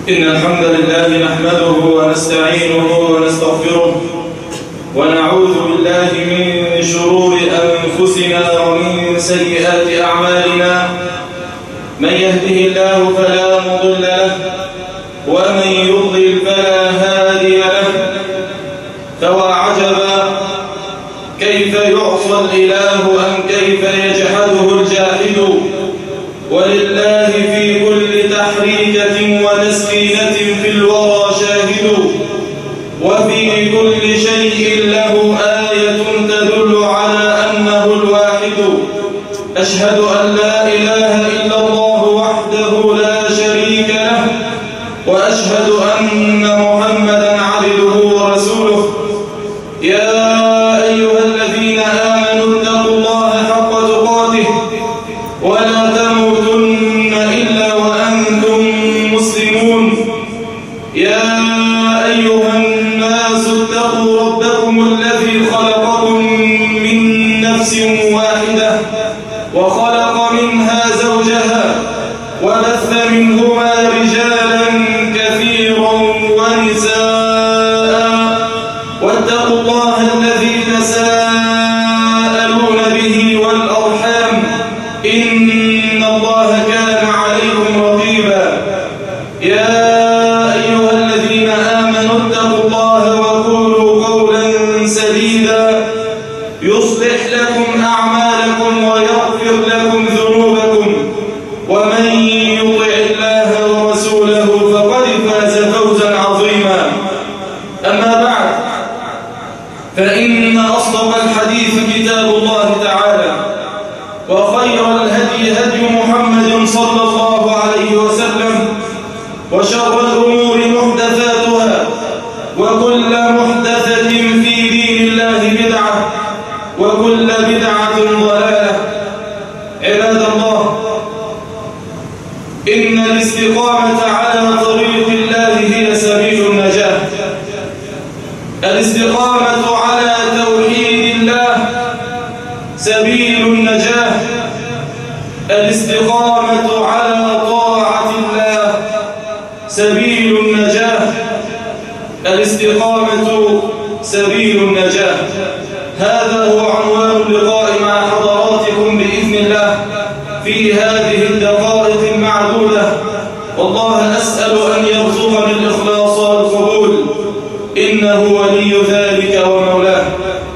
إن الحمد لله نحمده ونستعينه ونستغفره ونعوذ بالله من شرور أنفسنا ومن سيئات أعمالنا. من يهده الله فلا مضل له ومن يضلل فلا هادي له. فوعجبا كيف يعصى الإله أم كيف يجحده الجاحد. ولله في كل تحريكة وتسكينة في الورى شاهد. وفي كل شيء له آية تدل على أنه الواحد. أشهد أن لا إله إلا الله وحده لا شريك له، وأشهد أن محمدا عبده ورسوله. يا أيها الذين آمنوا اتقوا الله حق تقاته ولا تموتن إلا وأنتم مسلمون. يا أيها الناس اتقوا ربكم الذي خلقكم من نفس واحدة وخلق منها زوجها وبث منهما رجالا كثيرا ونساء. واتقوا الله الذي تساءلون به والأرحام إن الله كان عليكم رقيبا. يا أيها الذين آمنوا اتقوا الله وقولوا قولا سديدا يصلح لكم أعمالكم ويغفر لكم ذنوبكم، ومن يطع الله ورسوله فقد فاز فوزا عظيما. أما بعد، فإن أصدق الحديث كتاب الله تعالى، وخير الهدي هدي محمد صلى الله عليه وسلم، وشر الأمور محدثاتها، وكل محدثة في دين الله بدعة، وكل بدعة ضلالة. عباد الله، إن الاستقامة على طريق الله هي سبيل النجاة. الاستقامة على توحيد الله سبيل النجاة. الاستقامة على طاعة الله سبيل النجاة. الاستقامة سبيل النجاة. هذا هو عنوان اللقاء مع حضراتكم بإذن الله في هذه الدقائق المعدودة. والله أسأل أن يرزقني الإخلاص والقبول، إنه ولي ذلك ومولاه.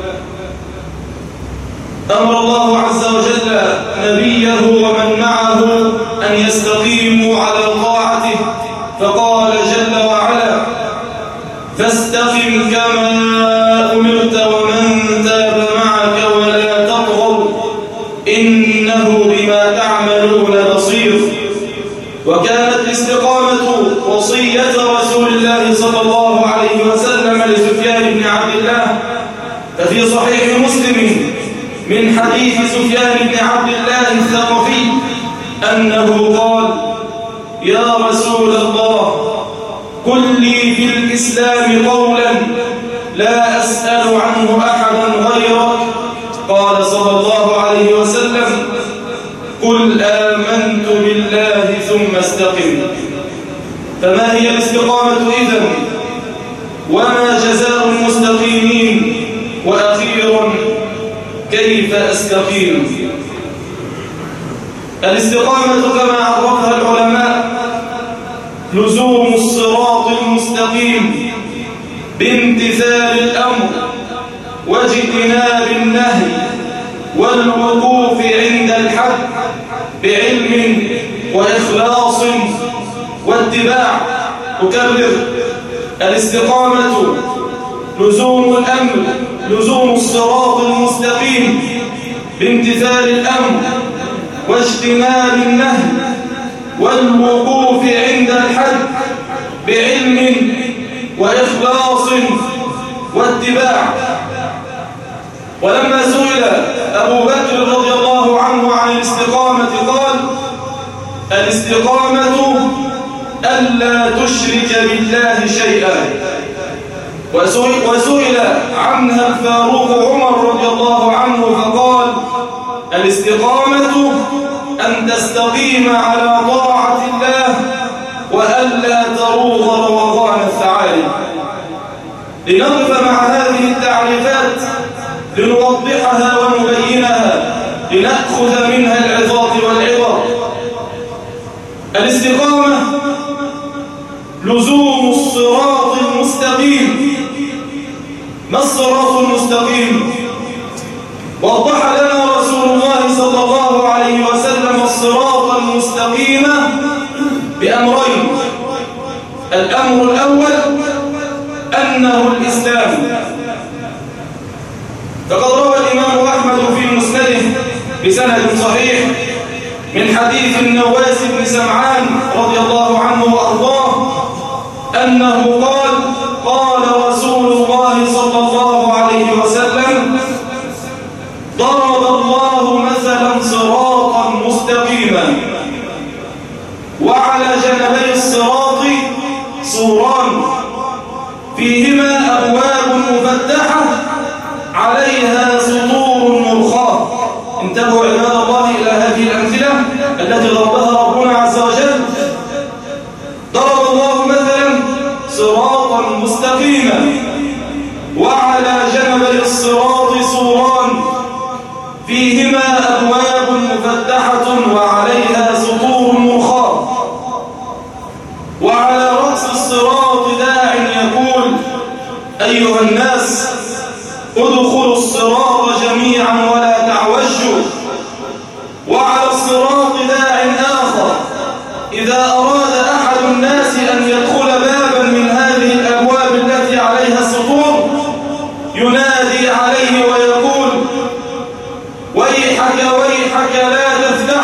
أمر الله عز وجل نبيه ومن معه أن يستقيموا على طاعته، فقال جل وعلا: فاستقم كما أمرت ومن تاب معك ولا تطغوا إنه بما تعملون بصير. وكانت الاستقامة وصية رسول الله صلى الله عليه وسلم لسفيان بن عبد الله، ففي صحيح مسلم من حديث سفيان بن عبد الله الثقفي أنه قال: يا رسول الله، قل لي في الإسلام قولا لا أسأل عنه أحدا غيرك. قال صلى الله عليه وسلم: قل آمنت بالله ثم استقم. فما هي الاستقامة إذن؟ وما جزاء المستقيمين؟ وأخيرا، كيف أستقيم؟ الاستقامة كما عرفها العلماء لزوم الصراط المستقيم بامتثال الأمر واجتناب النهي والوقوف عند الحد بعلم وإخلاص واتباع. أكرر: الاستقامة لزوم الأمر، لزوم الصراط المستقيم بامتثال الأمر واجتناب النهي والوقوف عند الحد بعلم وإخلاص واتباع. ولما سئل أبو بكر رضي الله عنه عن الاستقامة قال: الاستقامة ألا تشرك بالله شيئا. وسئل عنها الفاروق عمر رضي الله عنه فقال: الاستقامة أن تستقيم على طاعة الله وأن وألا تروض روضان الثعالب. لنقف مع هذه التعريفات لنوضحها ونبينها لنأخذ منها العظات والعبر. الاستقامة لزوم الصراط المستقيم. ما الصراط المستقيم؟ وضح لنا رسول الله صلى الله عليه وسلم الصراط المستقيم بأمرين. الأمر الأول أنه الإسلام، فقد روى الإمام أحمد في مسنده بسند صحيح من حديث النواس بن سمعان رضي الله عنه وأرضاه أنه قال: قال رسول الله صلى الله عليه وسلم: ضرب الله مثلا صراطا مستقيما وعلى جانبي الصراط سوران فيهما أبواب مفتحة عليها سطور مرخاة. انتبهوا عباد الله إلى هذه الأمثلة التي ضربها ربنا عز وجل. ضرب الله مثلا صراطا مستقيما وعلى جانبي الصراط سوران فيهما أبواب مفتحة وعليها سطور مرخاة. وعلى رأس الصراط داع يقول: أيها الناس ادخلوا الصراط جميعا ولا تعوجوا. وعلى الصراط داع آخر إذا أراد أحد الناس أن يدخل بابا من هذه الأبواب التي عليها السطور ينادي عليه ويقول: ويحك ويحك لا تفتح،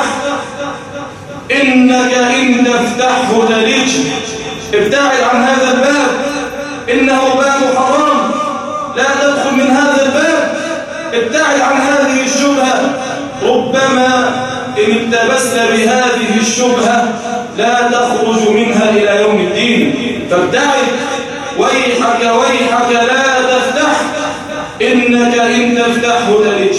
إنك إن تفتحه تلج. ابتعد عن هذا الباب، إنه باب حرام، لا تدخل من هذا الباب. ابتعد عن هذه الشبهة، ربما إن التبست بهذه الشبهة لا تخرج منها إلى يوم الدين. فابتعد. ويحك ويحك لا تفتح، إنك إن تفتحه تلج.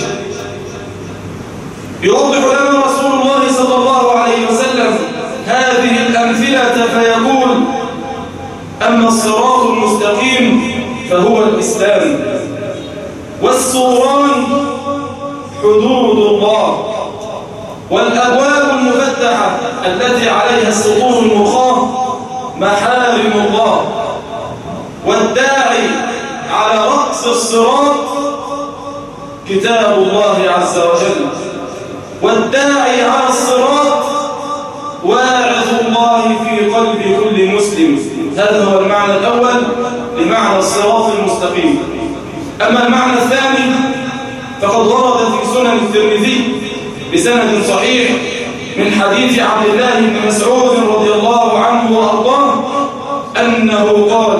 يوضح لنا رسول الله صلى الله عليه وسلم هذه الأمثلة فيقول: أما الصراط المستقيم فهو الإسلام، والسوران حدود الله، والأبواب المفتحة التي عليها السطور المرخاة محارم الله، والداعي على رأس الصراط كتاب الله عز وجل، والداعي على الصراط واعظ الله في قلب كل مسلم. هذا هو المعنى الأول لمعنى الصراط المستقيم. أما المعنى الثاني فقد ورد في سنن الترمذي بسند صحيح من حديث عبد الله بن مسعود رضي الله عنه وأرضاه أنه قال: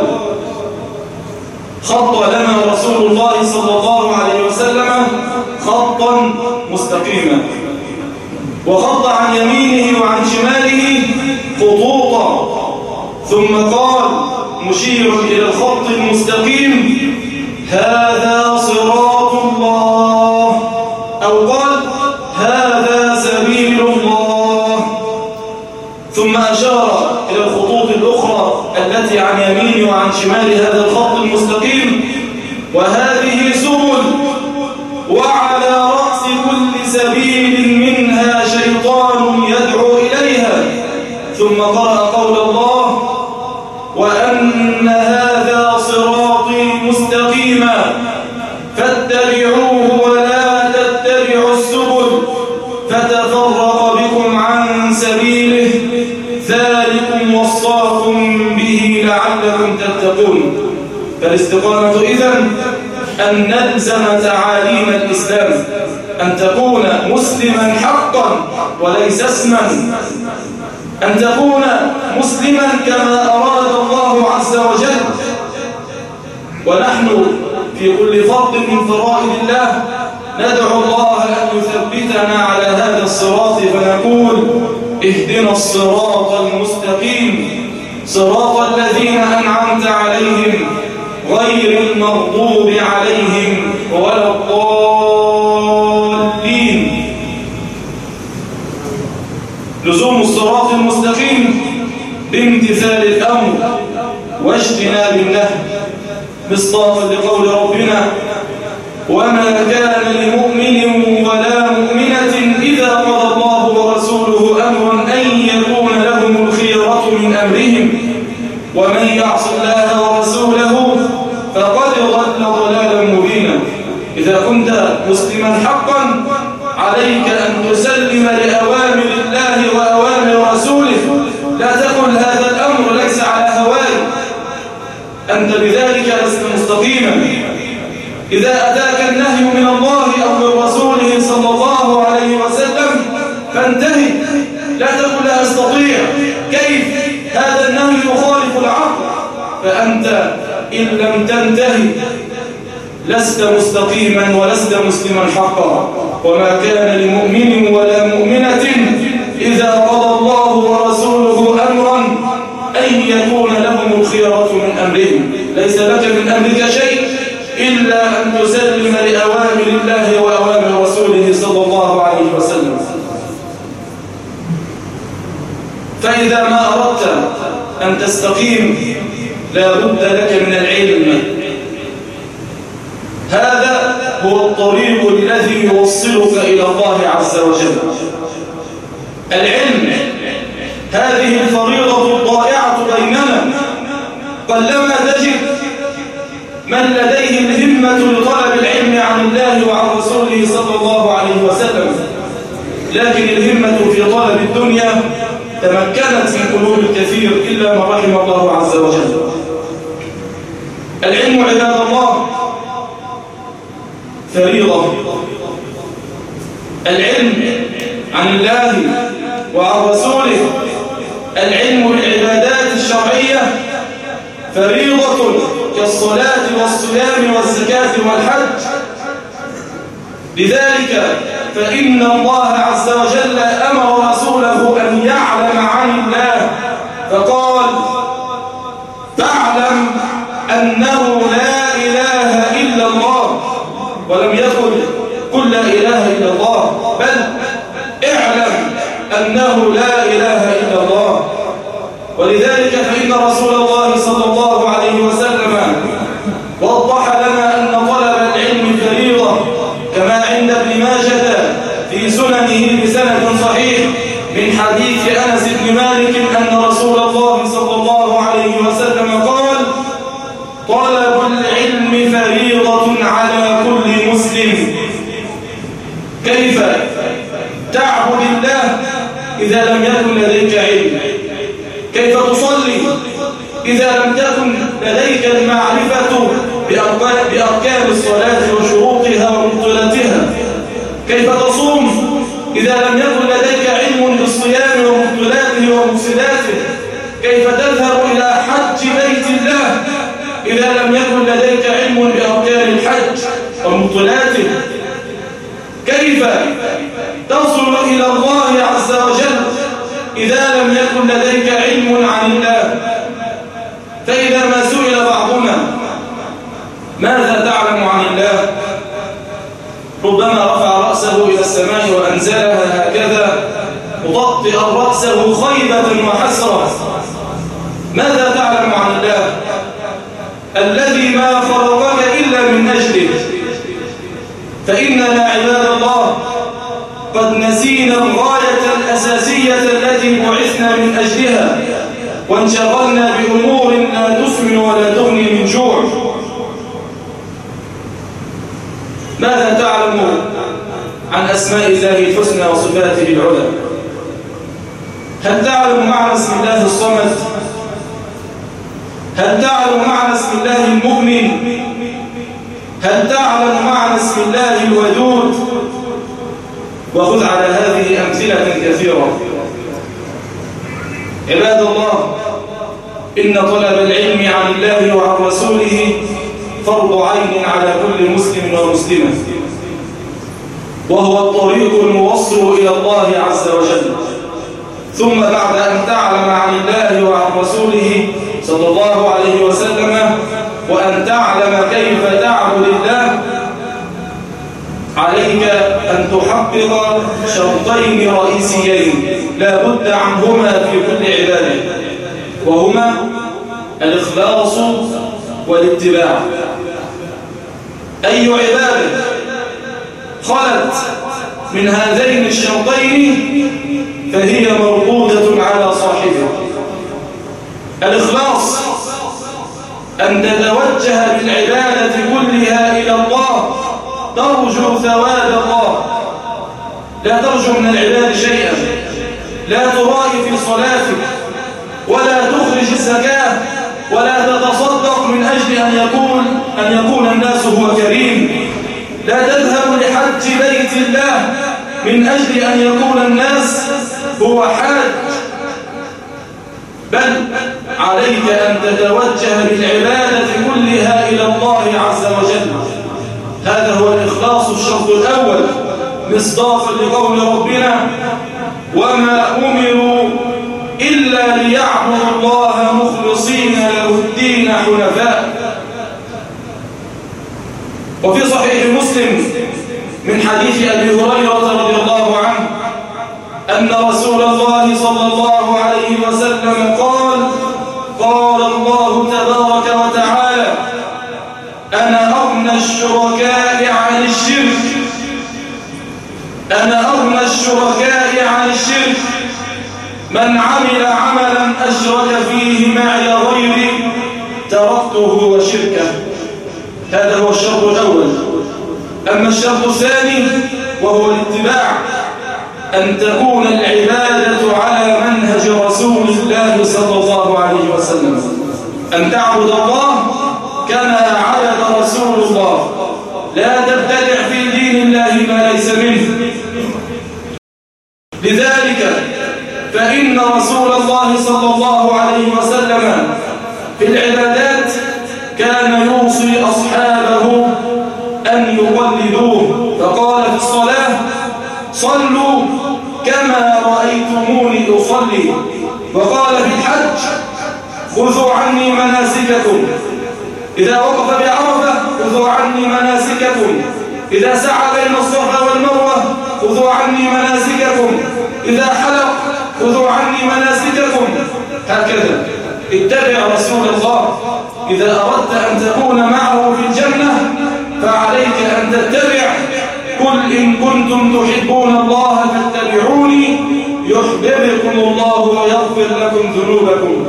خط لنا رسول الله صلى الله عليه وسلم خطا مستقيما، وخط عن يمينه وعن شماله خطوطا، ثم قال مشيرا إلى الخط المستقيم: هذا صراط الله، أو قال هذا سبيل الله. ثم أشار إلى الخطوط الأخرى التي عن يمين وعن شمال هذا الخط المستقيم: وهذه سبل، وعلى رأس كل سبيل منها شيطان يدعو إليها. ثم قرأ قول الله: وأن هذا صراطي مستقيما فاتبعوه ولا تتبعوا السبل فتفرق بكم عن سبيله ذلكم وصاكم به لعلكم تتقون. فالاستقامة إذن أن نلزم تعاليم الإسلام، أن تكون مسلما حقا وليس اسما، أن تكون مسلما كما أراد الله عز وجل. ونحن في كل فرض من فرائض الله ندعو الله أن يثبتنا على هذا الصراط، فنقول: اهدنا الصراط المستقيم صراط الذين أنعمت عليهم غير المغضوب عليهم ولا الضالين. لزوم الصراط المستقيم بامتثال الأمر واجتناب النهي، مصداقا لقول ربنا: وما كان لمؤمن ولا مؤمنة إذا قضى الله ورسوله أمرا أن يكون لهم الخيرة من أمرهم ومن يعص الله ورسوله فقد ضل ضلالا مبينا. إذا كنت مسلما حقا عليك أن تسلم لأوامر الله وأوامر رسوله، لا تقل هذا الأمر ليس على هواي، أنت بذلك لست مستقيما. إذا أتاك النهي من الله أو من رسوله صلى الله عليه وسلم فانتهي، لا تقل لا أستطيع، كيف هذا النهي يخالف العقل، فأنت إن لم تنتهي لست مستقيما ولست مسلما حقا. وما كان لمؤمن ولا مؤمنة إذا قضى الله ورسوله أمرا أن يكون لهم الخيرة من أمرهم، ليس لك من أمرك شيء إلا أن تسلم لأوامر الله وأوامر رسوله صلى الله عليه وسلم. فإذا ما أردت أن تستقيم لا بد لك من العلم، هذا هو الطريق الذي يوصلك إلى الله عز وجل. العلم هذه الفريضة الضائعة بيننا، قلما تجد من لديه الهمة لطلب العلم عن الله وعن رسوله صلى الله عليه وسلم، لكن الهمة في طلب الدنيا تمكنت من قلوب الكثير إلا من رحم الله عز وجل. العلم عباد الله فريضة، العلم عن الله وعن رسوله، العلم بالعبادات الشرعية فريضة كالصلاة والصيام والزكاة والحج. لذلك فإن الله عز وجل أمر رسوله أن يعلم عن الله، فقال: فاعلم أنه لا إله إلا الله، ولم يقل قل لا إله إلا الله، بل اعلم أنه لا إله إلا الله. ولذلك فإن رسول الله صلى الله عليه وسلم وضح لنا أن طلب العلم فريضة، كما عند ابن ماجه في سننه بسند صحيح من حديث أنس بن مالك أن رسول الله صلى الله عليه وسلم قال: طلب العلم فريضة على كل مسلم. كيف تعبد الله إذا لم يكن لديك علم؟ كيف تصلي إذا لم تكن لديك المعرفة بأركان الصلاة وشروطها ومبطلاتها؟ كيف تصوم إذا لم يكن لديك علم بالصيام ومبطلاته ومفسداته؟ كيف تذهب إلى حج بيت الله إذا لم يكن لديك علم بأركان الحج ومبطلاته؟ كيف تصل إلى الله عز وجل إذا لم يكن لديك علم عن الله؟ فإذا ما سئل بعضنا ماذا تعلم عن الله، ربما رفع رأسه إلى السماء وأنزلها هكذا مطأطئا رأسه خيبة وحسرة. ماذا تعلم عن الله الذي ما خلقك إلا من أجله؟ فإننا عباد الله قد نسينا الغاية الأساسية التي بعثنا من أجلها، وانشغلنا بأمور لا تسمن ولا تغني من جوع. ماذا تعلم عن أسماء الله الحسنى وصفاته العلى؟ هل تعلم معنى اسم الله الصمد؟ هل تعلم معنى اسم الله المؤمن؟ هل تعلم معنى اسم الله الودود؟ وخذ على هذه أمثلة كثيرة. عباد الله، إن طلب العلم عن الله وعن رسوله فرض عين على كل مسلم ومسلمة، وهو الطريق الموصل إلى الله عز وجل. ثم بعد أن تعلم عن الله وعن رسوله صلى الله عليه وسلم وأن تعلم كيف تعبد الله، عليك أن تحقق شرطين رئيسيين لا بد عنهما في كل عبادة. وهما الإخلاص والاتباع. أي عبادة خلت من هذين الشرطين فهي مردودة على صاحبها. الإخلاص أن تتوجه بالعبادة كلها إلى الله ترجو ثواب الله، لا ترجو من العباد شيئا، لا ترائي في صلاتك ولا تخرج الزكاة ولا تتصدق من أجل أن يكون الناس هو كريم، لا تذهب لحج بيت الله من أجل أن يكون الناس هو حاج، بل عليك أن تتوجه بالعبادة كلها إلى الله عز وجل. هذا هو الإخلاص الشرط الأول مصداقا لقول ربنا: وما أمروا إلا ليعبدوا الله مخلصين له الدين حنفاء. وفي صحيح مسلم من حديث أبي هريرة رضي الله عنه أن رسول الله صلى الله عليه وسلم قال: قال الله تبارك وتعالى: أنا أغنى الشركاء عن الشرك، أنا أغنى الشركاء عن الشرك، من عمل عملا أشرك فيه معي غيري تركته وشركه. هذا هو الشرط الأول. أما الشرط الثاني وهو الاتباع، أن تكون العبادة على منهج رسول الله صلى الله عليه وسلم، أن تعبد الله كما عبد رسول الله، لا تبتدع في دين الله ما ليس منه. لذلك فإن رسول الله صلى الله عليه وسلم في العبادات كان يوصي أصحابه أن يقلدوه، فقال في الصلاة: صلوا كما رأيتموني أصلي. وقال في الحج: خذوا عني مناسككم، إذا وقف بعرفة خذوا عني مناسككم، إذا سعى بين الصفا والمروة خذوا عني مناسككم، إذا حلق خذوا عني مناسككم. هكذا اتبع رسول الله. إذا أردت أن تكون معه في الجنة فعليك أن تتبع: قل إن كنتم تحبون الله فاتبعوني يحببكم الله ويغفر لكم ذنوبكم.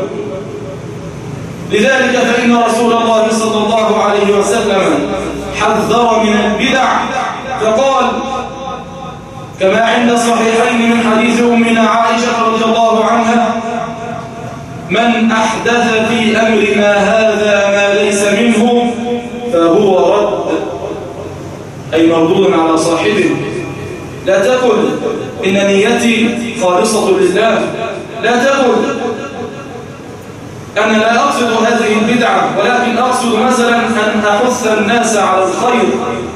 لذلك فإن رسول الله صلى الله عليه وسلم حذر من البدع، فقال كما عند الصحيحين من حديث أمنا عائشة رضي الله عنها: من أحدث في أمرنا هذا ما ليس منه فهو رد، أي مردود على صاحبه. لا تقل إن نيتي خالصة لله، لا تقل أنا لا أقصد هذه البدعة ولكن أقصد مثلا أن أحث الناس على الخير.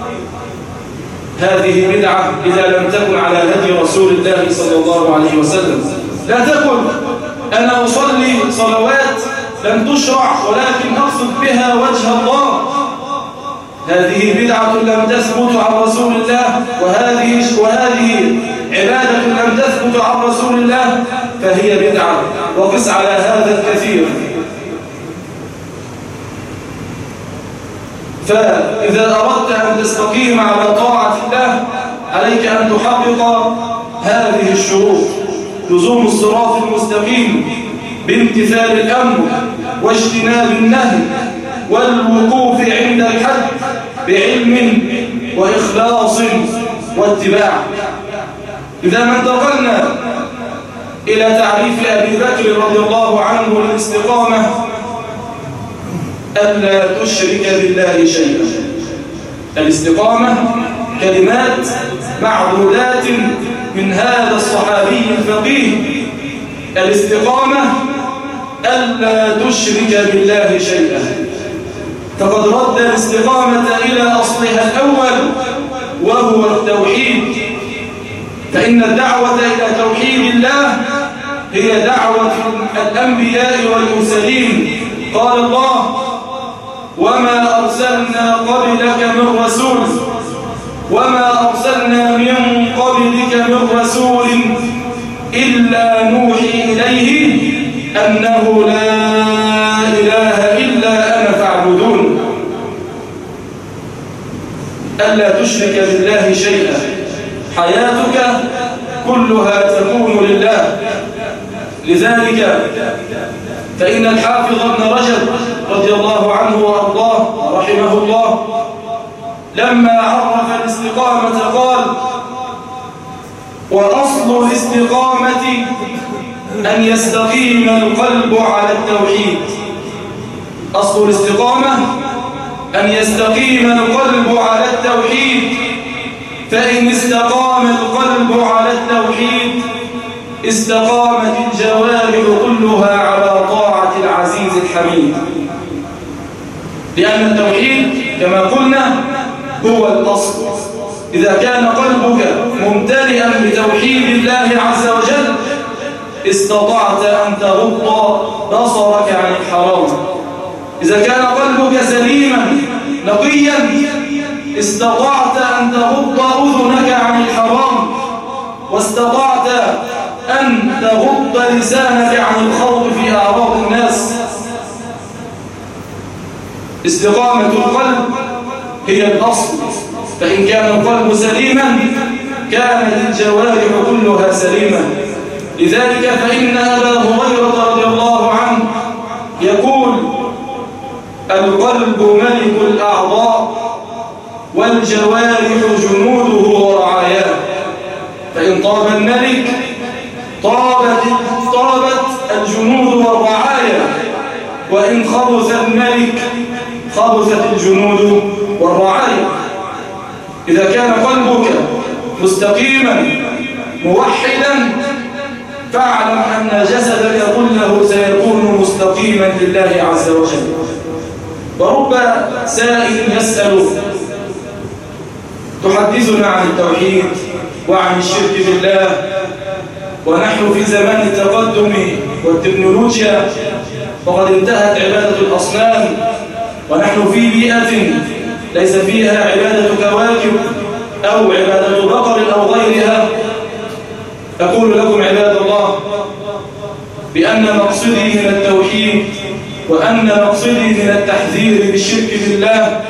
هذه بدعة إذا لم تكن على هدي رسول الله صلى الله عليه وسلم. لا تقل أنا أصلي صلوات لم تشرع ولكن أقصد بها وجه الله. هذه بدعة لم تثبت عن رسول الله، وهذه عبادة لم تثبت عن رسول الله فهي بدعة، وقس على هذا الكثير. فإذا أردت أن تستقيم على طاعة الله عليك أن تحقق هذه الشروط: لزوم الصراط المستقيم بامتثال الأمر واجتناب النهي، والوقوف عند الحد بعلم وإخلاص واتباع. إذا ما انتقلنا إلى تعريف أبي بكر رضي الله عنه للاستقامة: ألا تشرك بالله شيئا. الاستقامة كلمات معدودات من هذا الصحابي الفقيه. الاستقامة ألا تشرك بالله شيئا. فقد رد الاستقامة إلى أصلها الأول وهو التوحيد، فإن الدعوة إلى توحيد الله هي دعوة الأنبياء والمرسلين. قال الله: وما أرسلنا قبلك من رسول، وما أرسلنا من قبلك من رسول إلا نوحي إليه أنه لا إله إلا أنا فاعبدون، ألا تشرك بالله شيئا، حياتك كلها تكون لله. لذلك فإن الحافظ ابن رجب رضي الله عنه وأرضاه رحمه الله لما عرف الاستقامة قال: وأصل الاستقامة أن يستقيم القلب على التوحيد. أصل الاستقامة أن يستقيم القلب على التوحيد، فإن استقام القلب على التوحيد استقامت الجوارح كلها على طاعة العزيز الحميد، لأن التوحيد كما قلنا هو الأصل. إذا كان قلبك ممتلئا بتوحيد الله عز وجل استطعت أن تغض بصرك عن الحرام. إذا كان قلبك سليما نقيا استطعت أن تغض أذنك عن الحرام، واستطعت أن تغض لسانك عن الخوض في أعراض الناس. استقامة القلب هي الأصل، فإن كان القلب سليما كانت الجوارح كلها سليمة. لذلك فإن أبا هريرة رضي الله عنه يقول: القلب ملك الأعضاء والجوارح جنوده ورعاياه، فإن طاب الملك طابت الجنود والرعايا، وإن خبث الملك خبثت الجنود والرعايا. إذا كان قلبك مستقيما موحدا فاعلم أن جسدك كله سيكون مستقيما لله عز وجل. ورب سائل يسأل: تحدثنا عن التوحيد وعن الشرك بالله، ونحن في زمان التقدم والتكنولوجيا وقد انتهت عبادة الأصنام، ونحن في بيئة ليس فيها عبادة كواكب أو عبادة بقر أو غيرها. أقول لكم عباد الله بأن مقصدي من التوحيد وأن مقصدي من التحذير بالشرك بالله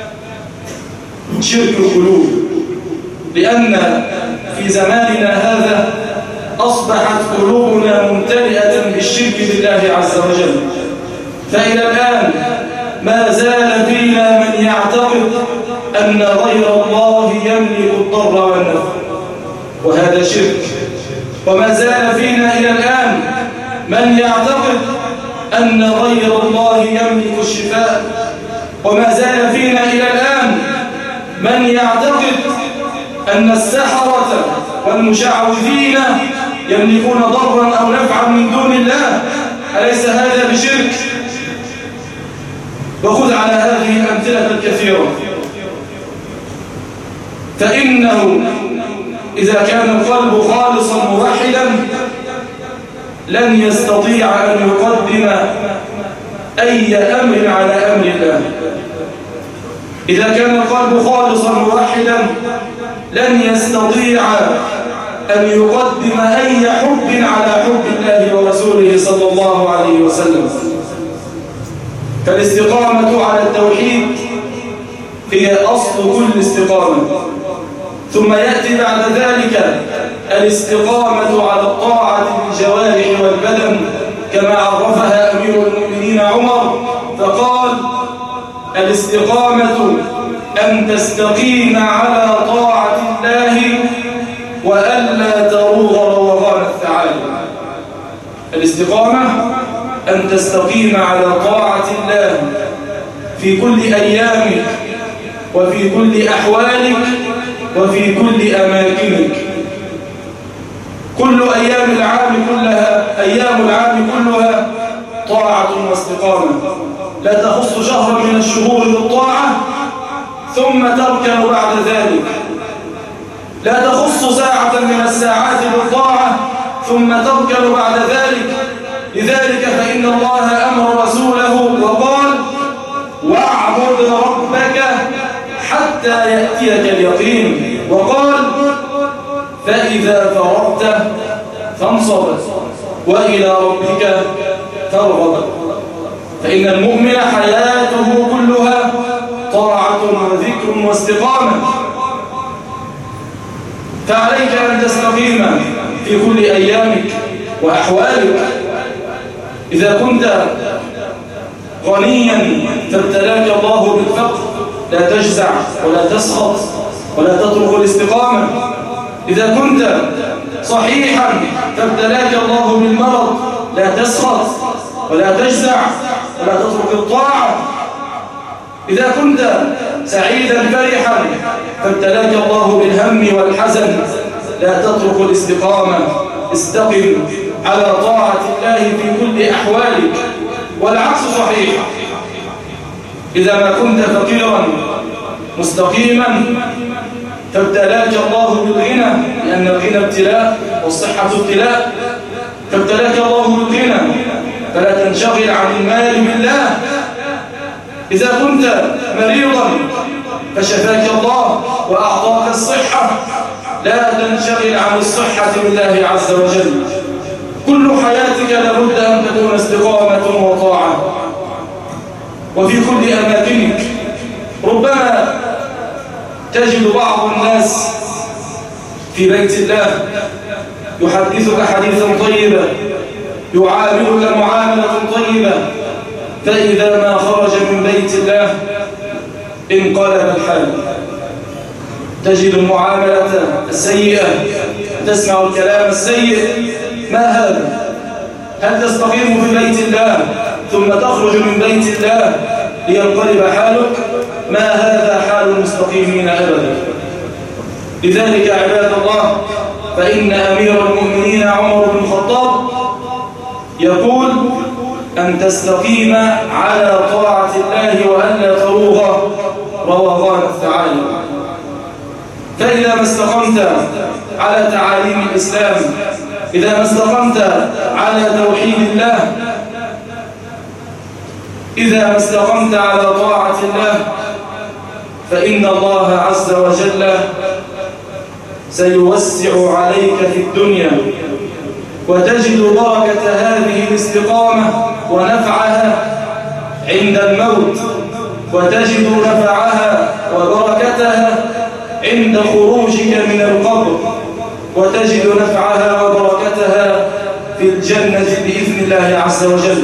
شرك القلوب، لأن في زماننا هذا أصبحت قلوبنا ممتلئة بالشرك بالله عز وجل، فإلى الآن ما زال فينا من يعتقد أن غير الله يملك الضر والنفع، وهذا شرك. وما زال فينا إلى الآن من يعتقد أن غير الله يملك الشفاء، وما زال فينا إلى الآن من يعتقد أن السحرة والمشعوذين يملكون ضرا أو نفعا من دون الله. أليس هذا بشرك؟ وخذ على هذه الأمثلة الكثيرة، فإنه إذا كان القلب خالصا موحدا لن يستطيع أن يقدم أي أمر على أمر الله. إذا كان القلب خالصا موحدا لن يستطيع أن يقدم أي حب على حب الله ورسوله صلى الله عليه وسلم. فالاستقامة على التوحيد هي أصل كل استقامة، ثم يأتي بعد ذلك الاستقامة على الطاعة بالجوارح والبدن كما عرفها أمير المؤمنين عمر فقال: الاستقامة أن تستقيم على طاعة الله وألا تروغ روغان الثعالب. الاستقامة أن تستقيم على طاعة الله في كل أيامك وفي كل أحوالك وفي كل أماكنك. كل أيام العام كلها طاعة واستقامة، لا تخص شهرا من الشهور بالطاعة ثم تركن بعد ذلك، لا تخص ساعة من الساعات بالطاعة ثم تركن بعد ذلك. لذلك فإن الله أمر رسوله وقال: واعبد ربك حتى يأتيك اليقين، وقال: فإذا فرغت فانصب وإلى ربك ترغب، فإن المؤمن حياته كلها طاعة وذكر واستقامة. فعليك أن تستقيم في كل أيامك وأحوالك. إذا كنت غنيا فابتلاك الله بالفقر لا تجزع ولا تسخط ولا تترك الاستقامة. إذا كنت صحيحا فابتلاك الله بالمرض لا تسخط ولا تجزع ولا تترك الطاعة. إذا كنت سعيدا فرحا فابتلاك الله بالهم والحزن لا تترك الاستقامة. استقم على طاعة الله في كل أحوالك. والعكس صحيح، إذا ما كنت فقيرا مستقيما فابتلاك الله بالغنى، لأن الغنى ابتلاء والصحة ابتلاء، فابتلاك الله بالغنى فلا تنشغل عن المال بالله. إذا كنت مريضا فشفاك الله وأعطاك الصحة، لا تنشغل عن الصحة بالله عز وجل. كل حياتك لابد أن تكون استقامة وطاعة، وفي كل أماكنك. ربما تجد بعض الناس في بيت الله يحدثك حديثا طيبا، يعاملك معاملة طيبة، فإذا ما خرج من بيت الله انقلب الحال. تجد المعاملة السيئة، تسمع الكلام السيء. ما هذا؟ هل تستقيم في بيت الله ثم تخرج من بيت الله لينقلب حالك؟ ما هذا حال المستقيمين أبدا. لذلك عباد الله، فإن أمير المؤمنين عمر بن الخطاب يقول أن تستقيم على طاعة الله وألا تروغ روغان الثعالب. فإذا ما استقمت على تعاليم الإسلام، إذا ما استقمت على توحيد الله، إذا ما استقمت على طاعة الله، فإن الله عز وجل سيوسع عليك في الدنيا، وتجد بركة هذه الاستقامة ونفعها عند الموت، وتجد نفعها وبركتها عند خروجك من القبر، وتجد نفعها وبركتها في الجنة بإذن الله عز وجل.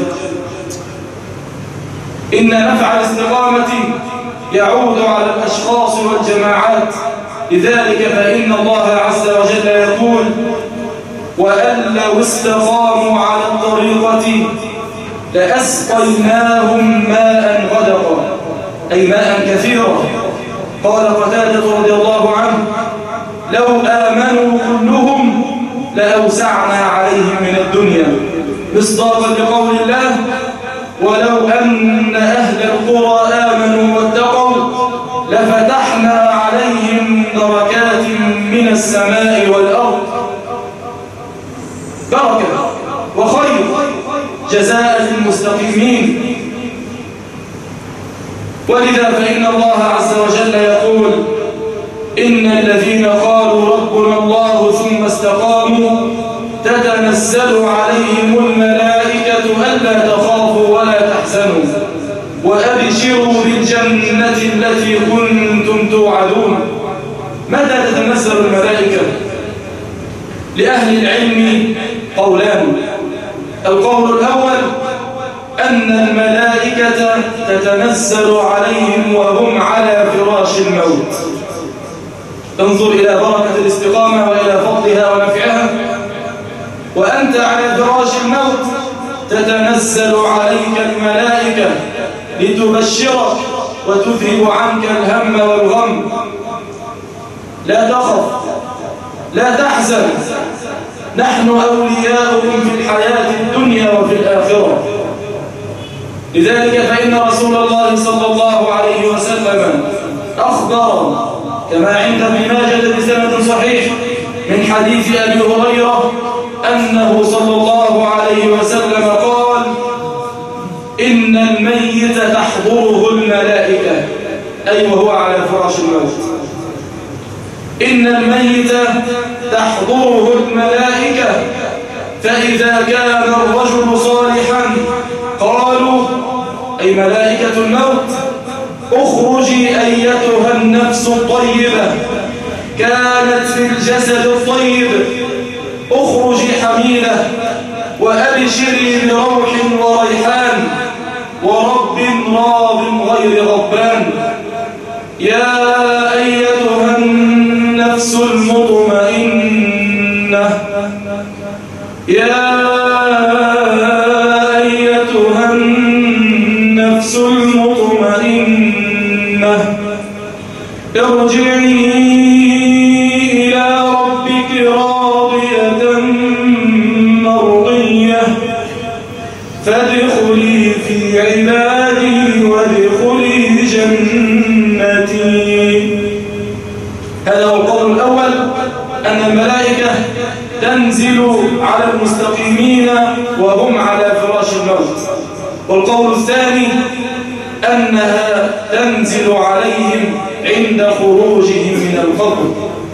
إن نفع الاستقامة يعود على الأشخاص والجماعات. لذلك فإن الله عز وجل يقول: وأن لو استقاموا على الطريقة لأسقيناهم ماء غدقا، أي ماء كثيرا. قال قتادة رضي الله عنه: لو آمنوا كلهم لأوسعنا عليهم من الدنيا، مصداقا لقول الله: ولو أن أهل القرى آمنوا واتقوا لفتحنا عليهم بركات من السماء والأرض. بركة وخير جزاء للمستقيمين. ولذا فإن الله عز وجل يقول: إن الذين قالوا ربنا الله ثم استقاموا تتنزل عليهم الملائكة ألا تخافوا ولا تحزنوا وأبشروا بالجنة التي كنتم توعدون. متى تتنزل الملائكة؟ لأهل العلم قولان. القول الأول أن الملائكة تتنزل عليهم وهم على فراش الموت. انظر إلى بركة الاستقامة وإلى فضلها ونفعها. وأنت على فراش الموت تتنزل عليك الملائكة لتبشرك وتذهب عنك الهم والغم. لا تخف، لا تحزن، نحن أولياؤكم في الحياة الدنيا وفي الآخرة. لذلك فإن رسول الله صلى الله عليه وسلم أخبر كما عند ابن ماجه بسند صحيح من حديث أبي هريرة أنه صلى الله عليه وسلم قال: إن الميت تحضره الملائكة، أي وهو على فراش الموت. إن الميت تحضره الملائكة، فإذا كان الرجل صالحا ملائكة الموت: اخرجي أيتها النفس الطيبة كانت في الجسد الطيب، اخرجي حميلة وأبشري بروح وريحان ورب راض غير غضبان. يا أيتها النفس المطمئنة، يا أيتها النفس المطمئنة ارجعي إلى ربك راضية مرضية فادخلي في عبادي وادخلي جنتي. هذا هو القول الأول، أن الملائكة تنزل على المستقيمين وهم على فراش الموت. والقول الثاني أنها تنزل عليهم عند خروجهم من القبر،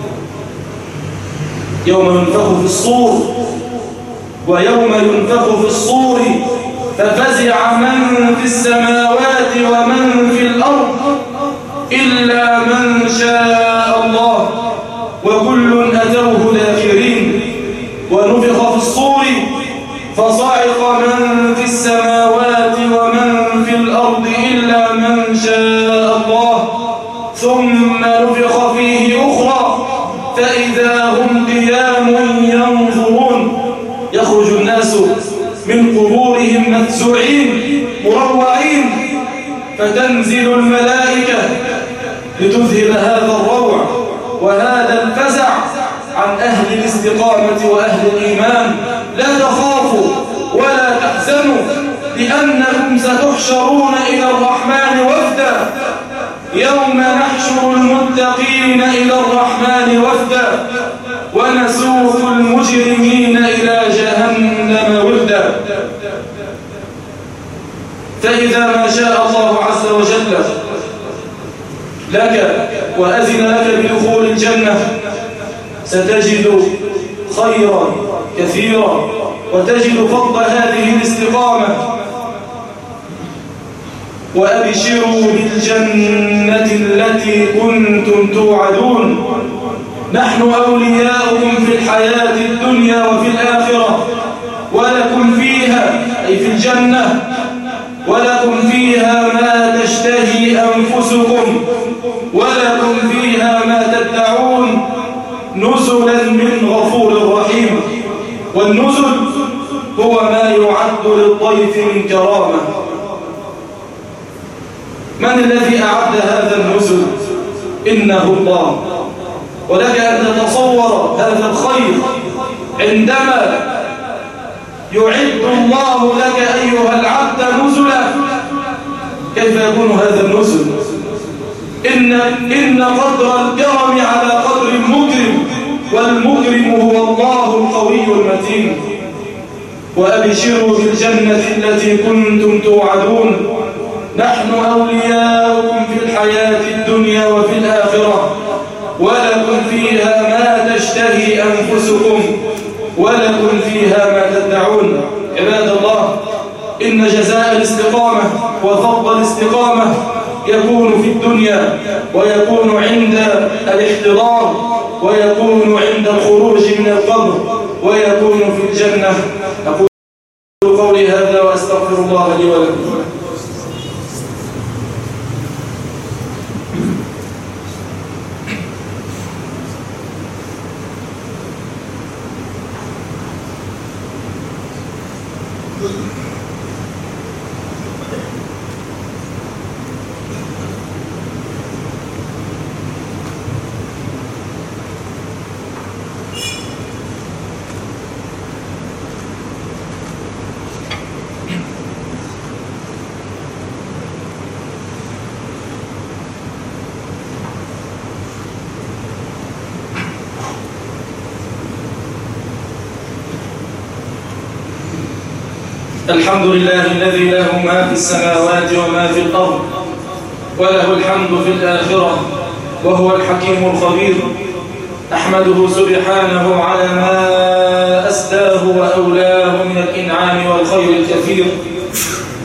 يوم ينفخ في الصور، ويوم ينفخ في الصور ففزع من في السماوات ومن في الأرض إلا من شاء الله وكل أتوه داخرين. ونفخ في الصور فصعق من في السماوات ومن في الأرض إلا من شاء الله ثم نفخ فيه أخرى فإذا هم قيام ينظرون. يخرج الناس من قبورهم مفزوعين مروعين، فتنزل الملائكة لتذهب هذا الروع وهذا الفزع عن أهل الاستقامة وأهل الإيمان. لا تخافوا ولا تحزنوا لأنكم ستحشرون إلى الرحمن وفدا، يوم نحشر المتقين إلى الرحمن وفدا ونسوق المجرمين إلى جهنم وردا. فإذا ما شاء الله عز وجل لك وأذن لك بدخول الجنة ستجد خيرا كثيرا وتجد فضل هذه الاستقامة. وأبشروا بالجنة التي كنتم توعدون، نحن أولياؤكم في الحياة الدنيا وفي الآخرة، ولكم فيها أي في الجنة ولكم فيها ما تشتهي أنفسكم ولكم فيها ما تدعون نزلا من غفور رحيم. والنزل هو ما يعد للضيف من كرامة. من الذي أعد هذا النزل؟ إنه الله. ولك أن تتصور هذا الخير عندما يعد الله لك أيها العبد نزلا، كيف يكون هذا النزل؟ إن قدر الكرم على قدر المكرم، والمكرم هو الله القوي المتين. وأبشروا بالجنة التي كنتم توعدون، نحن أولياؤكم في الحياة الدنيا وفي الآخرة، ولكم فيها ما تشتهي أنفسكم ولكم فيها ما تدعون. عباد الله، إن جزاء الاستقامة وفضل الاستقامة يكون في الدنيا ويكون عند الاحتضار ويكون عند الخروج من القبر ويكون في الجنة. أقول قولي هذا وأستغفر الله لي ولكم. الحمد لله الذي له ما في السماوات وما في الأرض وله الحمد في الآخرة وهو الحكيم الخبير. أحمده سبحانه على ما أسداه وأولاه من الإنعام والخير الكثير،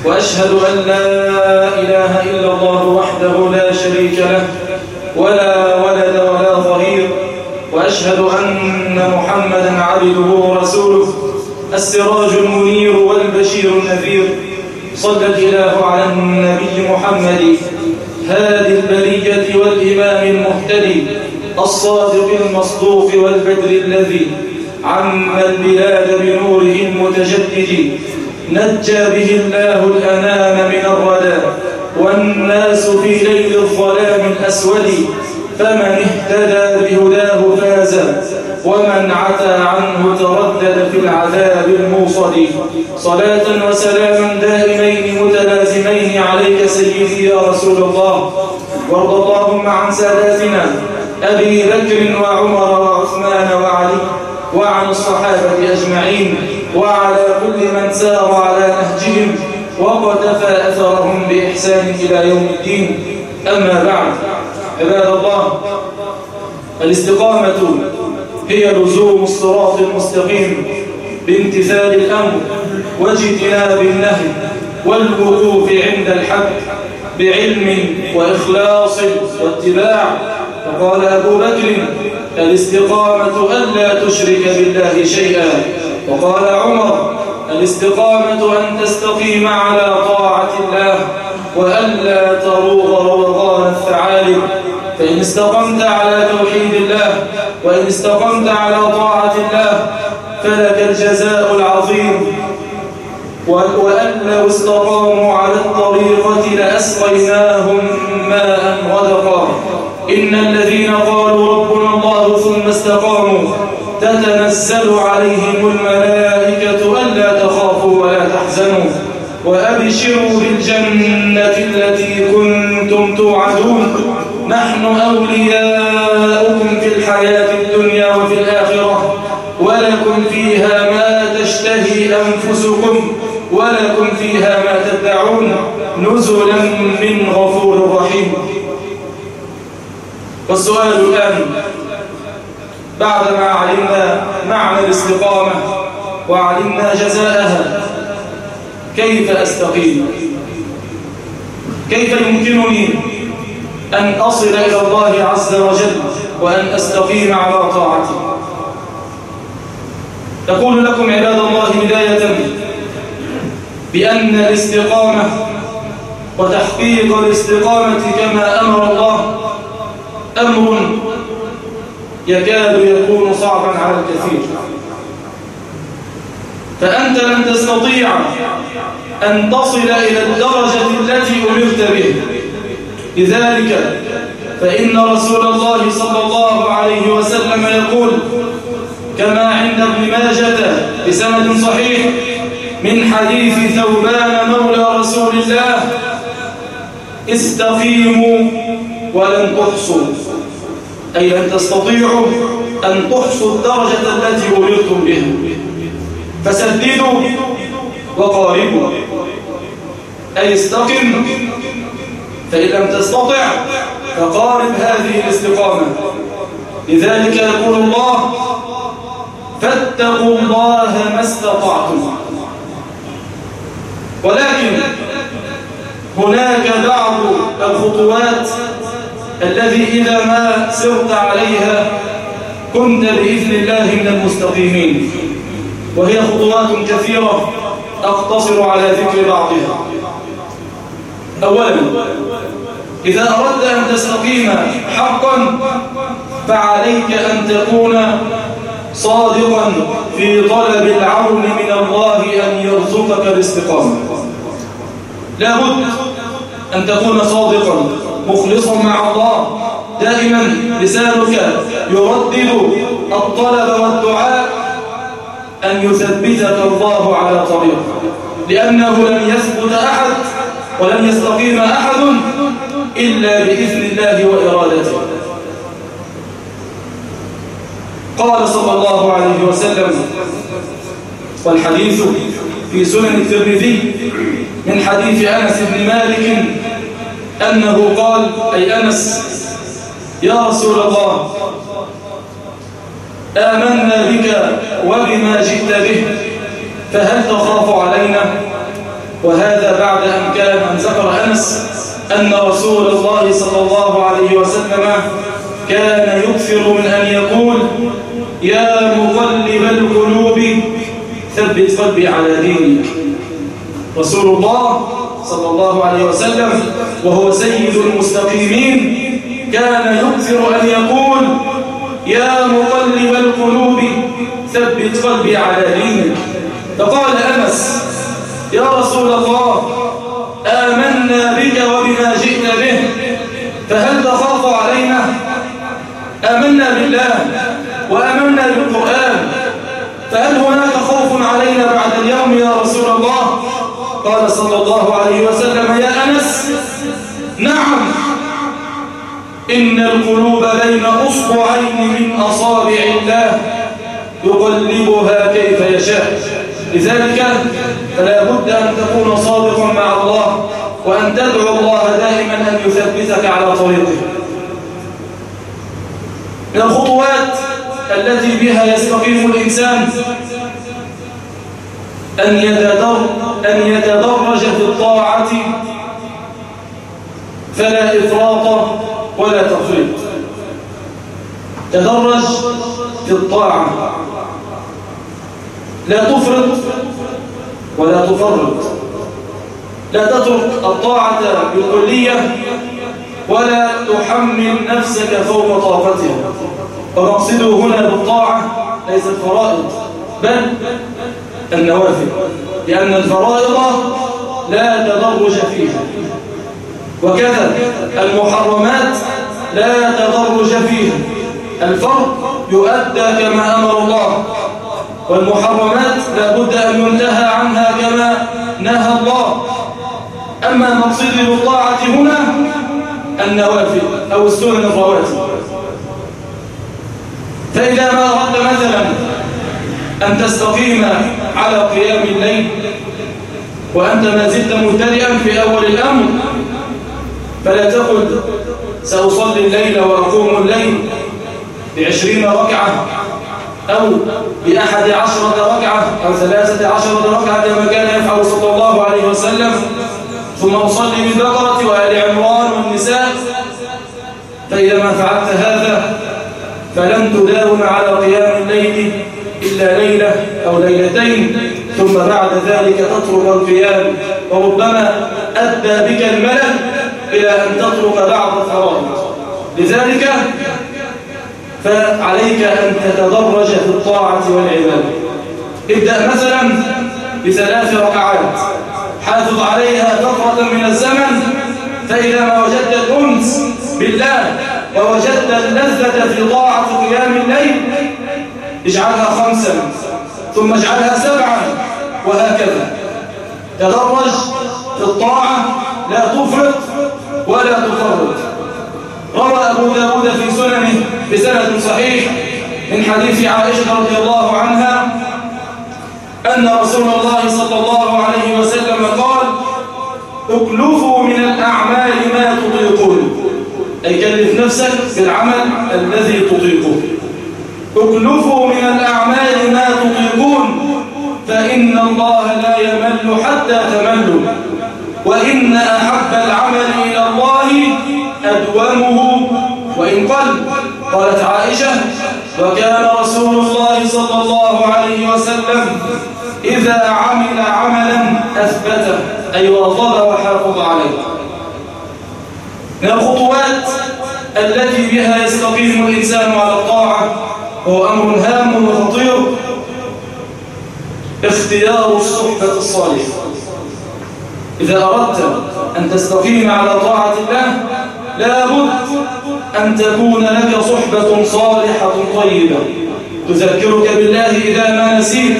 وأشهد أن لا إله إلا الله وحده لا شريك له ولا ولد ولا ظهير، وأشهد أن محمدا عبده ورسوله السراج المنير والبشير النذير. صلى الإله على النبي محمد هادي البرية والإمام المهتدي الصادق المصدوق والبدر الذي عم البلاد بنوره المتجدد، نجى به الله الأنام من الردى والناس في ليل الظلام الأسود، فمن اهتدى بهداه فاز ومن عتى عنه تردد في العذاب الموصد. صلاة وسلاما دائمين متلازمين عليك سيدي يا رسول الله، وارض اللهم عن ساداتنا أبي بكر وعمر وعثمان وعلي وعن الصحابة أجمعين وعلى كل من سار على نهجهم وقتفى أثرهم بإحسان إلى يوم الدين. أما بعد، عباد الله، الاستقامة هي لزوم الصراط المستقيم بامتثال الأمر واجتناب النهي والوقوف عند الحد بعلم وإخلاص واتباع. وقال أبو بكر: الاستقامة ألا تشرك بالله شيئا. وقال عمر: الاستقامة أن تستقيم على طاعة الله وألا تروغ روغان الثعالب. فإن استقمت على توحيد الله وإن استقمت على طاعة الله فلك الجزاء العظيم. وأن لو استقاموا على الطريقة لأسقيناهم ماء غدقا. إن الذين قالوا ربنا الله ثم استقاموا تتنزل عليهم الملائكة ألا تخافوا ولا تحزنوا وأبشروا بالجنة التي كنتم توعدون، نحن أولياؤكم في الحياة الدنيا وفي الآخرة، ولكم فيها ما تشتهي أنفسكم ولكم فيها ما تدعون، نزلا من غفور رحيم. والسؤال الآن، بعدما علمنا معنى الاستقامة وعلمنا جزاءها، كيف أستقيم؟ كيف يمكنني أن أصل إلى الله عز وجل وأن أستقيم على طاعته؟ أقول لكم عباد الله بداية بأن الاستقامة وتحقيق الاستقامة كما أمر الله أمر يكاد يكون صعبا على الكثير، فأنت لن تستطيع أن تصل إلى الدرجة التي أمرت به. لذلك فإن رسول الله صلى الله عليه وسلم يقول كما عند ابن ماجة بسند صحيح من حديث ثوبان مولى رسول الله: استقيموا ولن تحصوا، أي لن تستطيعوا أن تحصوا الدرجة التي أمرتم بها، فسددوا وقاربوا، أي استقم، فإن لم تستطع فقارب هذه الاستقامة. لذلك يقول الله: فاتقوا الله ما استطعتم. ولكن هناك بعض الخطوات الذي إذا ما سرت عليها كنت بإذن الله من المستقيمين، وهي خطوات كثيرة أقتصر على ذكر بعضها. أولا، إذا أردت أن تستقيم حقا فعليك أن تكون صادقا في طلب العون من الله أن يرزقك الاستقامة. لابد أن تكون صادقا مخلصا مع الله، دائما لسانك يردد الطلب والدعاء أن يثبتك الله على طريقه، لأنه لن يثبت أحد ولن يستقيم أحد إلا بإذن الله وإرادته. قال صلى الله عليه وسلم، والحديث في سنن الترمذي من حديث أنس بن مالك أنه قال، أي أنس: يا رسول الله، آمنا بك وبما جئت به، فهل تخاف علينا؟ وهذا بعد أن ذكر أنس أن رسول الله صلى الله عليه وسلم كان يكثر من أن يقول: يا مقلب القلوب ثبت قلبي على دينك. رسول الله صلى الله عليه وسلم وهو سيد المستقيمين كان يكثر أن يقول: يا مقلب القلوب ثبت قلبي على دينك. فقال أنس: يا رسول الله، آمنا بك وبما جئت به، فهل تخاف علينا؟ آمنا بالله وآمنا بالقرآن، فهل هناك خوف علينا بعد اليوم يا رسول الله؟ قال صلى الله عليه وسلم: يا أنس، نعم، إن القلوب بين أصبعين من أصابع الله يقلبها كيف يشاء. لذلك فلا بد أن تكون صادقا مع الله، وأن تدعو الله دائما أن يثبتك على طريقه. من الخطوات التي بها يستقيم الإنسان أن يتدرج في الطاعة فلا إفراط ولا تفريط. تدرج في الطاعة، لا تفرط ولا تفرط، لا تترك الطاعة بالكلية ولا تحمل نفسك فوق طاقتها. ومقصده هنا بالطاعة ليس الفرائض بل النوافل، لأن الفرائض لا تدرج فيها، وكذا المحرمات لا تدرج فيها. الفرض يؤدى كما أمر الله، والمحرمات لا بد أن ينتهى عنها كما نهى الله. أما مقصد بالطاعة هنا النوافل أو السنن الرواتب. فإذا ما أردت مثلا أن تستقيم على قيام الليل وأنت ما زلت مبتدئا في أول الأمر، فلا تقل سأصلي الليل وأقوم الليل ب20 ركعة أو ب11 ركعة أو 13 ركعة كما كان يفعل صلى الله عليه وسلم، ثم أصلي بالبقرة وآل عمران والنساء. فإذا ما فعلت هذا فلن تداوم على قيام الليل إلا ليلة أو ليلتين، ثم بعد ذلك تترك القيام، وربما أدى بك الملل إلى أن تترك بعض الفرائض. لذلك فعليك أن تتدرج في الطاعة والعبادة. ابدأ مثلا ب3 ركعات، حافظ عليها فترة من الزمن، فإذا ما وجدت الأنس بالله ووجدت اللذة في طاعة قيام الليل اجعلها 5، ثم اجعلها 7، وهكذا. تدرج في الطاعة، لا تفرط ولا تفرط. روى أبو داود في سننه بسند صحيح من حديث عائشة رضي الله عنها أن رسول الله صلى الله عليه وسلم قال: اكلفوا من الأعمال ما تطيقون، أي كلف نفسك بالعمل الذي تطيقه. اكلفوا من الأعمال ما تطيقون، فإن الله لا يمل حتى تملوا، وإن أحب العمل إلى الله أدومه وإن قل. قالت عائشة: وكان رسول الله صلى الله عليه وسلم إذا عمل عملا أثبته، أي واظب وحافظ عليه. من الخطوات التي بها يستقيم الإنسان على الطاعة هو أمر هام وخطير: اختيار الصحبة الصالحة. إذا أردت أن تستقيم على طاعة الله لابد أن تكون لك صحبة صالحة طيبة تذكرك بالله إذا ما نسيت،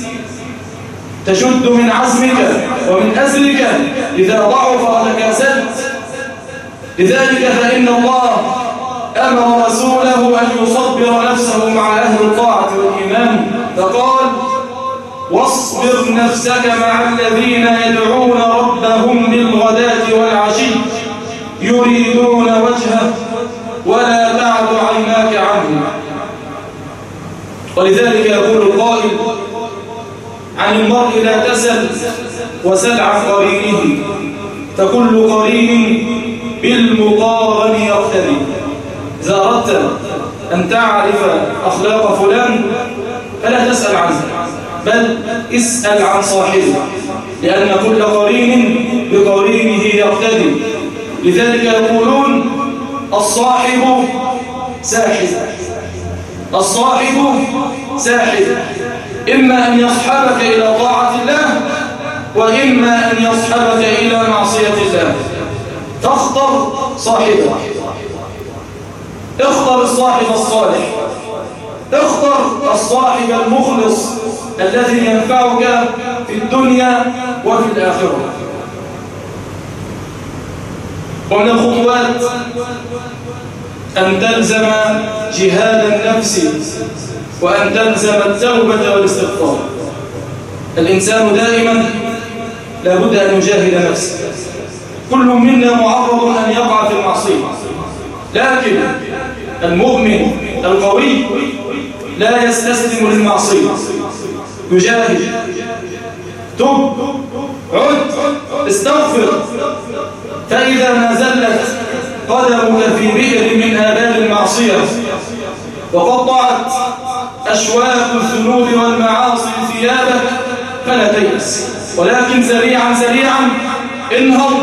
تشد من عزمك ومن أزرك إذا ضعف وتكاسلت. لذلك فإن الله أمر رسوله أن يصبر نفسه مع أهل الطاعة والإيمان، فقال: واصبر نفسك مع الذين يدعون ربهم بالغداة والعشي يريدون وجهه ولا تعد عيناك عنهم. ولذلك يقول القائل عن المرء: لا تسل وسل عن قرينه، فكل قرين بالمقارن يقتدي. إذا أردت أن تعرف أخلاق فلان فلا تسأل عنه، بل اسأل عن صاحبه، لأن كل قرين بقرينه يقتدي. لذلك يقولون الصاحب ساحب، الصاحب ساحب، إما أن يصحبك إلى طاعة الله وإما أن يصحبك إلى معصية الله، فاختر صاحبك، اختر الصاحب الصالح، اختر الصاحب المخلص الذي ينفعك في الدنيا وفي الآخرة. ومن الخطوات أن تلزم جهاد النفس وأن تلزم التوبة والاستغفار. الإنسان دائما لابد أن يجاهد نفسه، كل منا معرض أن يقع في المعصية، لكن المؤمن القوي لا يستسلم للمعصية، يجاهد، تب، عد، استغفر. فإذا ما زلت قدمك في بئر من آبال المعصية وقطعت أشواك الذنوب والمعاصي ثيابك فلا تيأس، ولكن سريعا سريعا انهض،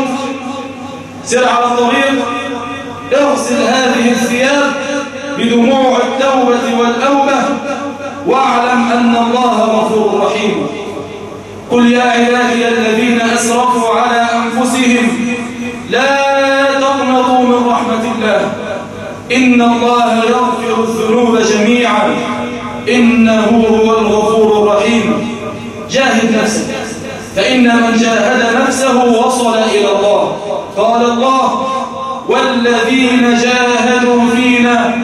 سر على الطريق، اغسل هذه الثياب بدموع التوبة والأوبة، واعلم أن الله غفور رحيم. قل يا عبادي الذين أسرفوا على أنفسهم لا تقنطوا من رحمة الله، إن الله يغفر الذنوب جميعا إنه هو الغفور الرحيم. جاهد نفسك، فإن من جاهد نفسه وصل إلى الله. قال الله والذين جاهدوا فينا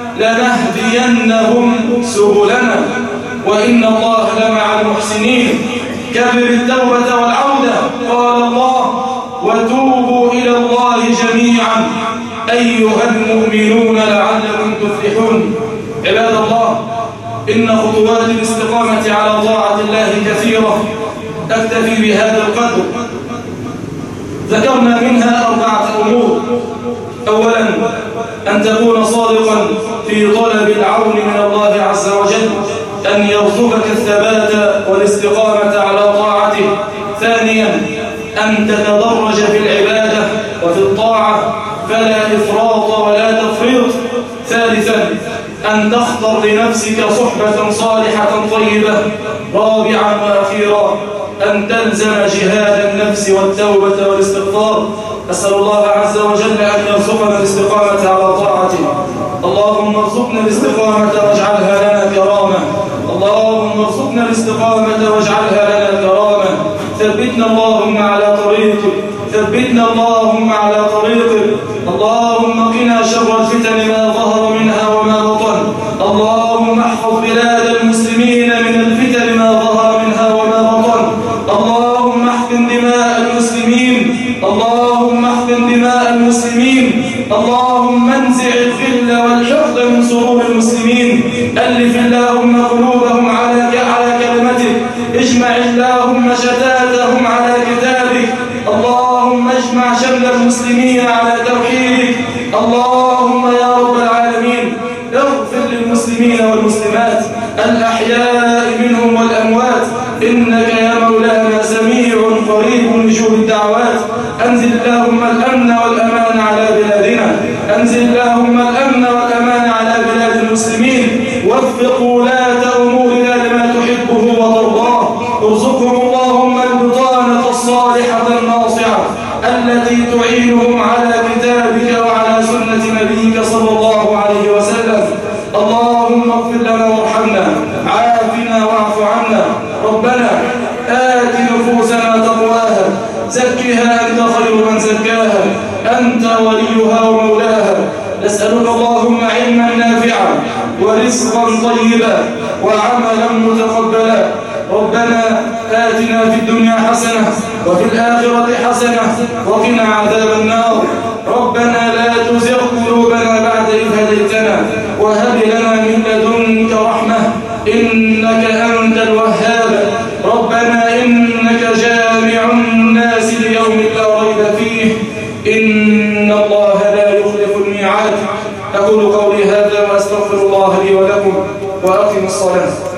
لنهدينهم سبلنا وإن الله لمع المحسنين. كبر التوبة والعودة. قال الله وتوبوا إلى الله جميعا أيها المؤمنون لعلكم تفلحون. عباد الله، إن خطوات الاستقامة على طاعة الله كثيرة، أكتفي بهذا القدر. ذكرنا منها 4 أمور. أولا أن تكون صادقا في طلب العون من الله عز وجل، أن يرزقك الثبات والاستقامة على طاعته. ثانيا أن تتدرج في العبادة وفي الطاعة فلا إفراط ولا تفريط. ثالثا أن تختار لنفسك صحبة صالحة طيبة. رابعا وأخيرا أن تلزم جهاد النفس والتوبة والاستغفار. أسأل الله عز وجل أن يرزقنا الاستقامة على طاعته. اللهم ارزقنا الاستقامة واجعلها لنا كرامة. اللهم ارزقنا الاستقامة واجعلها لنا كرامة. ثبتنا اللهم على طريقك، ثبتنا اللهم على طريقك. اللهم قنا شر الفتن ما ظهر منها وما بطن. اللهم احفظ بلاد المسلمين من الفتن ما ظهر منها وما بطن. اللهم احقن دماء المسلمين. اللهم احقن دماء المسلمين. اللهم انزع الغل والحقد من صدور المسلمين. ألف اللهم قلوبهم على كلمتك. اجمع اللهم شتاتهم على كتابك. اللهم اجمع شمل المسلمين على توحيدك. اللهم يا رب العالمين اغفر للمسلمين والمسلمات الأحياء منهم والأموات، إنك يا مولانا سميع قريب مجيب الدعوات. أنزل اللهم الأمن والأمان على بلادنا. أنزل اللهم الأمن والأمان على بلاد المسلمين. وفق ولاة أمورنا لما تحبه وترضاه. ارزقهم اللهم البطانة الصالحة الناصعة التي تعينهم على كتابك وعلى سنة نبيك صلى الله عليه وسلم. اللهم اغفر لنا وارحمنا، عافنا واعف عنا. ربنا آت نفوسنا تقواها، زكها أنت خير من زكاها، أنت وليها ومولاها. نسألك اللهم علما نافعا ورزقا طيبا وعملا متقبلا. ربنا آتنا في الدنيا حسنة وفي الآخرة حسنة وقنا عذاب النار. ربنا لا تزغ قلوبنا بعد إذ هديتنا وهب لنا من لدنك رحمة إنك أنت الوهاب. ربنا إنك جامع إن الله لا يخلف الميعاد. أقول قولي هذا وأستغفر الله لي ولكم وأقم الصلاة.